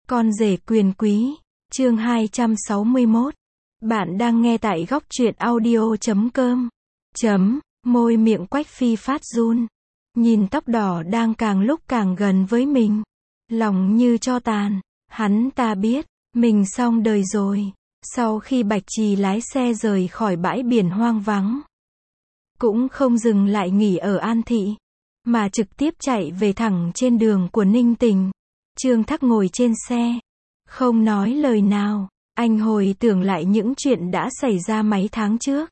Con rể quyền quý, chương 261. Bạn đang nghe tại góc truyện audio.com. Môi miệng Quách Phi phát run. Nhìn tóc đỏ đang càng lúc càng gần với mình. Lòng như tro tàn. Hắn ta biết, mình xong đời rồi. Sau khi Bạch Trì lái xe rời khỏi bãi biển hoang vắng, cũng không dừng lại nghỉ ở An Thị, mà trực tiếp chạy về thẳng trên đường của Ninh Tình. Trương Thác ngồi trên xe, không nói lời nào. Anh hồi tưởng lại những chuyện đã xảy ra mấy tháng trước.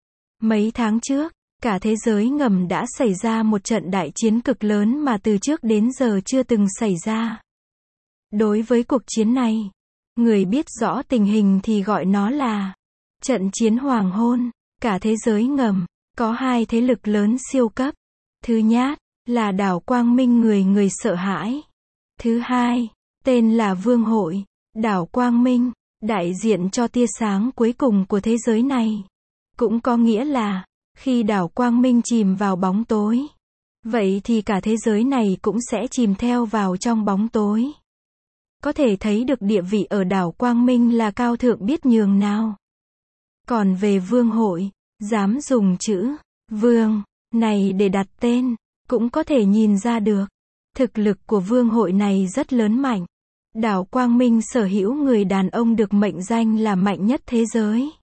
Mấy tháng trước, cả thế giới ngầm đã xảy ra một trận đại chiến cực lớn mà từ trước đến giờ chưa từng xảy ra. Đối với cuộc chiến này, người biết rõ tình hình thì gọi nó là trận chiến hoàng hôn. Cả thế giới ngầm, có hai thế lực lớn siêu cấp. Thứ nhất, là đảo Quang Minh người sợ hãi. Thứ hai, tên là Vương Hội. Đảo Quang Minh, đại diện cho tia sáng cuối cùng của thế giới này. Cũng có nghĩa là, khi đảo Quang Minh chìm vào bóng tối, vậy thì cả thế giới này cũng sẽ chìm theo vào trong bóng tối. Có thể thấy được địa vị ở đảo Quang Minh là cao thượng biết nhường nào. Còn về Vương Hội, dám dùng chữ Vương này để đặt tên, cũng có thể nhìn ra được, thực lực của Vương Hội này rất lớn mạnh. Đảo Quang Minh sở hữu người đàn ông được mệnh danh là mạnh nhất thế giới.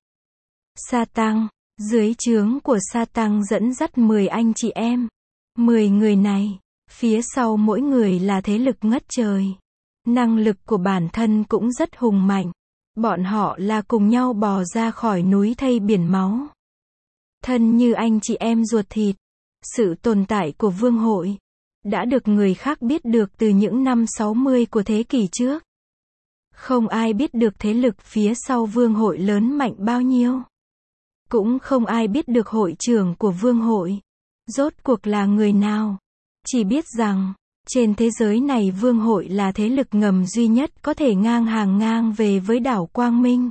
Sa Tăng, dưới trướng của Sa Tăng dẫn dắt 10 anh chị em. 10 người này, phía sau mỗi người là thế lực ngất trời. Năng lực của bản thân cũng rất hùng mạnh. Bọn họ là cùng nhau bò ra khỏi núi thây biển máu. Thân như anh chị em ruột thịt. Sự tồn tại của Vương Hội đã được người khác biết được từ những năm 60 của thế kỷ trước. Không ai biết được thế lực phía sau Vương Hội lớn mạnh bao nhiêu. Cũng không ai biết được hội trưởng của Vương Hội rốt cuộc là người nào. Chỉ biết rằng, trên thế giới này Vương Hội là thế lực ngầm duy nhất có thể ngang về với đảo Quang Minh.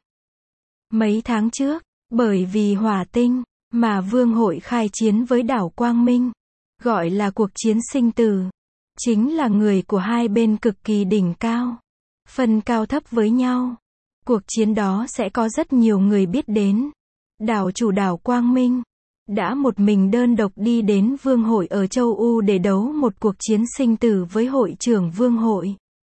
Mấy tháng trước, bởi vì hỏa tinh, mà Vương Hội khai chiến với đảo Quang Minh. Gọi là cuộc chiến sinh tử. Chính là người của hai bên cực kỳ đỉnh cao. Phân cao thấp với nhau. Cuộc chiến đó sẽ có rất nhiều người biết đến. Đảo chủ đảo Quang Minh đã một mình đơn độc đi đến Vương Hội ở châu U để đấu một cuộc chiến sinh tử với hội trưởng Vương Hội.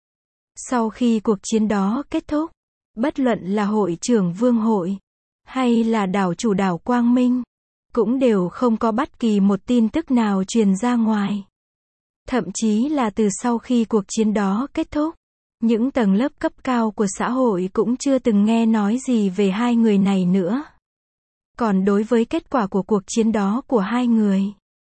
Sau khi cuộc chiến đó kết thúc, bất luận là hội trưởng Vương Hội hay là đảo chủ đảo Quang Minh, cũng đều không có bất kỳ một tin tức nào truyền ra ngoài. Thậm chí là từ sau khi cuộc chiến đó kết thúc, những tầng lớp cấp cao của xã hội cũng chưa từng nghe nói gì về hai người này nữa. Còn đối với kết quả của cuộc chiến đó của hai người,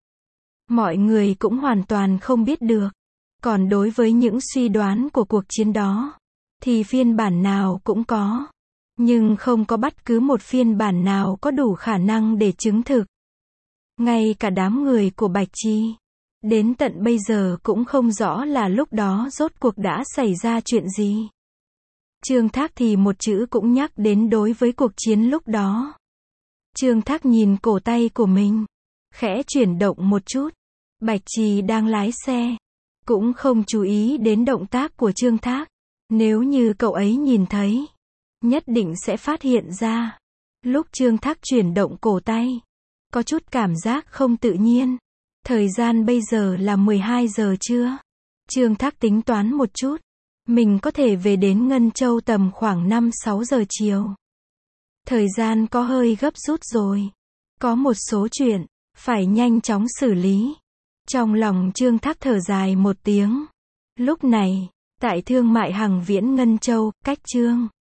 mọi người cũng hoàn toàn không biết được. Còn đối với những suy đoán của cuộc chiến đó, thì phiên bản nào cũng có. Nhưng không có bất cứ một phiên bản nào có đủ khả năng để chứng thực. Ngay cả đám người của Bạch Trì, đến tận bây giờ cũng không rõ là lúc đó rốt cuộc đã xảy ra chuyện gì. Trương Thác thì một chữ cũng nhắc đến đối với cuộc chiến lúc đó. Trương Thác nhìn cổ tay của mình, khẽ chuyển động một chút. Bạch Trì đang lái xe, cũng không chú ý đến động tác của Trương Thác. Nếu như cậu ấy nhìn thấy, nhất định sẽ phát hiện ra. Lúc Trương Thác chuyển động cổ tay, có chút cảm giác không tự nhiên. Thời gian bây giờ là 12 giờ trưa. Trương Thác tính toán một chút. Mình có thể về đến Ngân Châu tầm khoảng 5-6 giờ chiều. Thời gian có hơi gấp rút rồi. Có một số chuyện phải nhanh chóng xử lý. Trong lòng Trương Thác thở dài một tiếng. Lúc này, tại Thương mại Hằng Viễn Ngân Châu, cách Trương